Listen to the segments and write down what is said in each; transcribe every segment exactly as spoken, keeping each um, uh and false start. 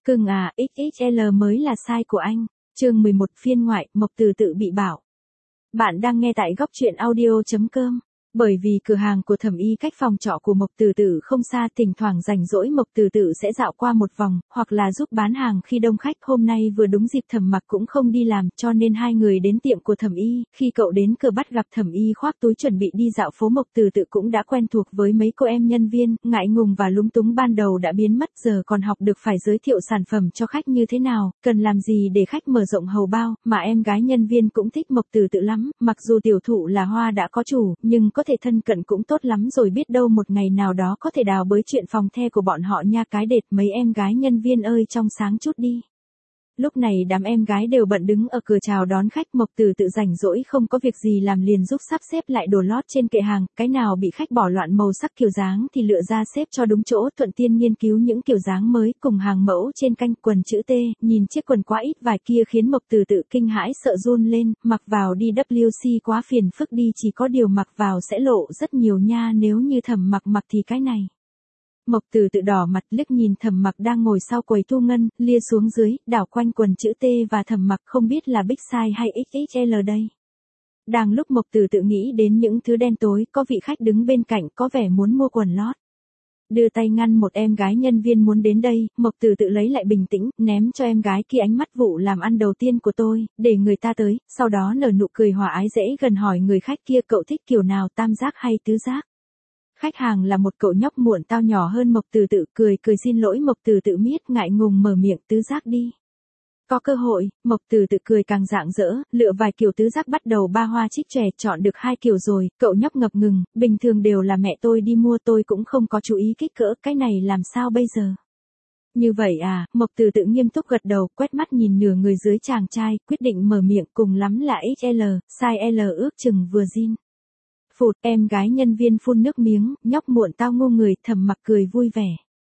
Cưng à, ích ích lờ mới là sai của anh. Chương mười một phiên ngoại, Mộc Từ Tự bị bảo. Bạn đang nghe tại góc truyện audio chấm com. Bởi vì cửa hàng của thẩm y cách phòng trọ của Mộc Từ Tự không xa, thỉnh thoảng rảnh rỗi Mộc Từ Tự sẽ dạo qua một vòng, hoặc là giúp bán hàng khi đông khách. Hôm nay vừa đúng dịp Thẩm Mặc cũng không đi làm, cho nên hai người đến tiệm của thẩm y. Khi cậu đến cửa bắt gặp thẩm y khoác túi chuẩn bị đi dạo phố, Mộc Từ Tự cũng đã quen thuộc với mấy cô em nhân viên, ngại ngùng và lúng túng ban đầu đã biến mất, giờ còn học được phải giới thiệu sản phẩm cho khách như thế nào, cần làm gì để khách mở rộng hầu bao, mà em gái nhân viên cũng thích Mộc Từ Tự lắm. Mặc dù tiểu thụ là hoa đã có chủ, nhưng có thể thân cận cũng tốt lắm rồi, biết đâu một ngày nào đó có thể đào bới chuyện phòng the của bọn họ nha. Cái đệt, mấy em gái nhân viên ơi, trong sáng chút đi. Lúc này đám em gái đều bận đứng ở cửa chào đón khách. Mộc Từ Tự rảnh rỗi không có việc gì làm liền giúp sắp xếp lại đồ lót trên kệ hàng, cái nào bị khách bỏ loạn màu sắc kiểu dáng thì lựa ra xếp cho đúng chỗ, thuận tiên nghiên cứu những kiểu dáng mới cùng hàng mẫu trên kanh. Quần chữ T, nhìn chiếc quần quá ít vải kia khiến Mộc Từ Tự kinh hãi sợ run lên, mặc vào đi W C quá phiền phức đi, chỉ có điều mặc vào sẽ lộ rất nhiều nha, nếu như Thẩm Mặc mặc thì cái này. Mộc Từ Tự đỏ mặt liếc nhìn Thẩm Mặc đang ngồi sau quầy thu ngân, lia xuống dưới, đảo quanh quần chữ T và Thẩm Mặc, không biết là big size hay ích ích lờ đây. Đang lúc Mộc Từ Tự nghĩ đến những thứ đen tối, có vị khách đứng bên cạnh có vẻ muốn mua quần lót. Đưa tay ngăn một em gái nhân viên muốn đến đây, Mộc Từ Tự lấy lại bình tĩnh, ném cho em gái kia ánh mắt vụ làm ăn đầu tiên của tôi, để người ta tới, sau đó nở nụ cười hòa ái dễ gần hỏi người khách kia, cậu thích kiểu nào, tam giác hay tứ giác? Khách hàng là một cậu nhóc muộn tao nhỏ hơn Mộc Từ Tự, cười cười xin lỗi. Mộc Từ Tự miết ngại ngùng mở miệng, tứ giác đi. Có cơ hội, Mộc Từ Tự cười càng rạng rỡ, lựa vài kiểu tứ giác bắt đầu ba hoa trích chòe, chọn được hai kiểu rồi. Cậu nhóc ngập ngừng, bình thường đều là mẹ tôi đi mua, tôi cũng không có chú ý kích cỡ, cái này làm sao bây giờ? Như vậy à, Mộc Từ Tự nghiêm túc gật đầu, quét mắt nhìn nửa người dưới chàng trai, quyết định mở miệng, cùng lắm là ích lờ, size L ước chừng vừa zin. Phụt, em gái nhân viên phun nước miếng, nhóc muộn tao ngu người. Thẩm Mặc cười vui vẻ.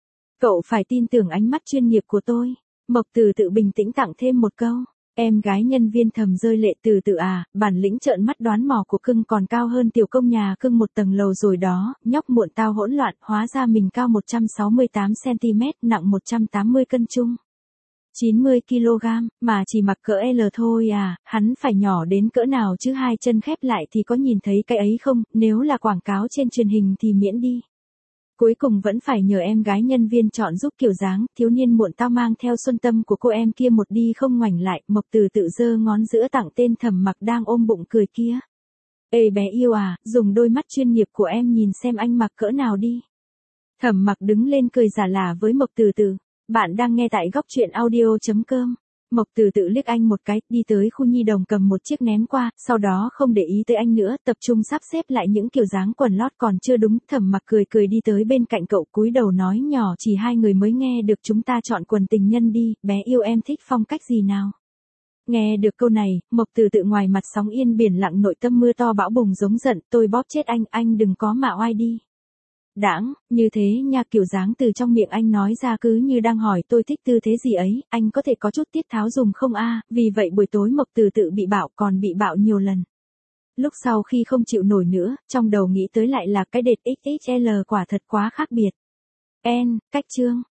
Cậu phải tin tưởng ánh mắt chuyên nghiệp của tôi. Mộc Từ Tự bình tĩnh tặng thêm một câu. Em gái nhân viên thầm rơi lệ. Từ Tự à, bản lĩnh trợn mắt đoán mò của cưng còn cao hơn tiểu công nhà cưng một tầng lầu rồi đó. Nhóc muộn tao hỗn loạn, hóa ra mình cao một trăm sáu mươi tám xăng ti mét, nặng một trăm tám mươi cân chung. chín mươi ki lô gam, mà chỉ mặc cỡ L thôi à, hắn phải nhỏ đến cỡ nào chứ, hai chân khép lại thì có nhìn thấy cái ấy không, nếu là quảng cáo trên truyền hình thì miễn đi. Cuối cùng vẫn phải nhờ em gái nhân viên chọn giúp kiểu dáng, thiếu niên muộn tao mang theo xuân tâm của cô em kia một đi không ngoảnh lại. Mộc Từ Tự giơ ngón giữa tặng tên Thẩm Mặc đang ôm bụng cười kia. Ê bé yêu à, dùng đôi mắt chuyên nghiệp của em nhìn xem anh mặc cỡ nào đi. Thẩm Mặc đứng lên cười giả lả với Mộc Từ Tự. Bạn đang nghe tại góc truyện audio chấm com. Mộc Từ Tự liếc anh một cái, đi tới khu nhi đồng cầm một chiếc ném qua, sau đó không để ý tới anh nữa, tập trung sắp xếp lại những kiểu dáng quần lót còn chưa đúng. Thẩm Mặc cười cười đi tới bên cạnh cậu, cúi đầu nói nhỏ, chỉ hai người mới nghe được, chúng ta chọn quần tình nhân đi, bé yêu em thích phong cách gì nào? Nghe được câu này, Mộc Từ Tự ngoài mặt sóng yên biển lặng, nội tâm mưa to bão bùng giống giận, tôi bóp chết anh, anh đừng có mà oai đi. Đãng, như thế nha, kiểu dáng từ trong miệng anh nói ra cứ như đang hỏi tôi thích tư thế gì ấy, anh có thể có chút tiết tháo dùng không a? Vì vậy buổi tối Mộc Từ Tự bị bạo, còn bị bạo nhiều lần. Lúc sau khi không chịu nổi nữa, trong đầu nghĩ tới lại là cái đệt ích ích lờ quả thật quá khác biệt. En, cách chương.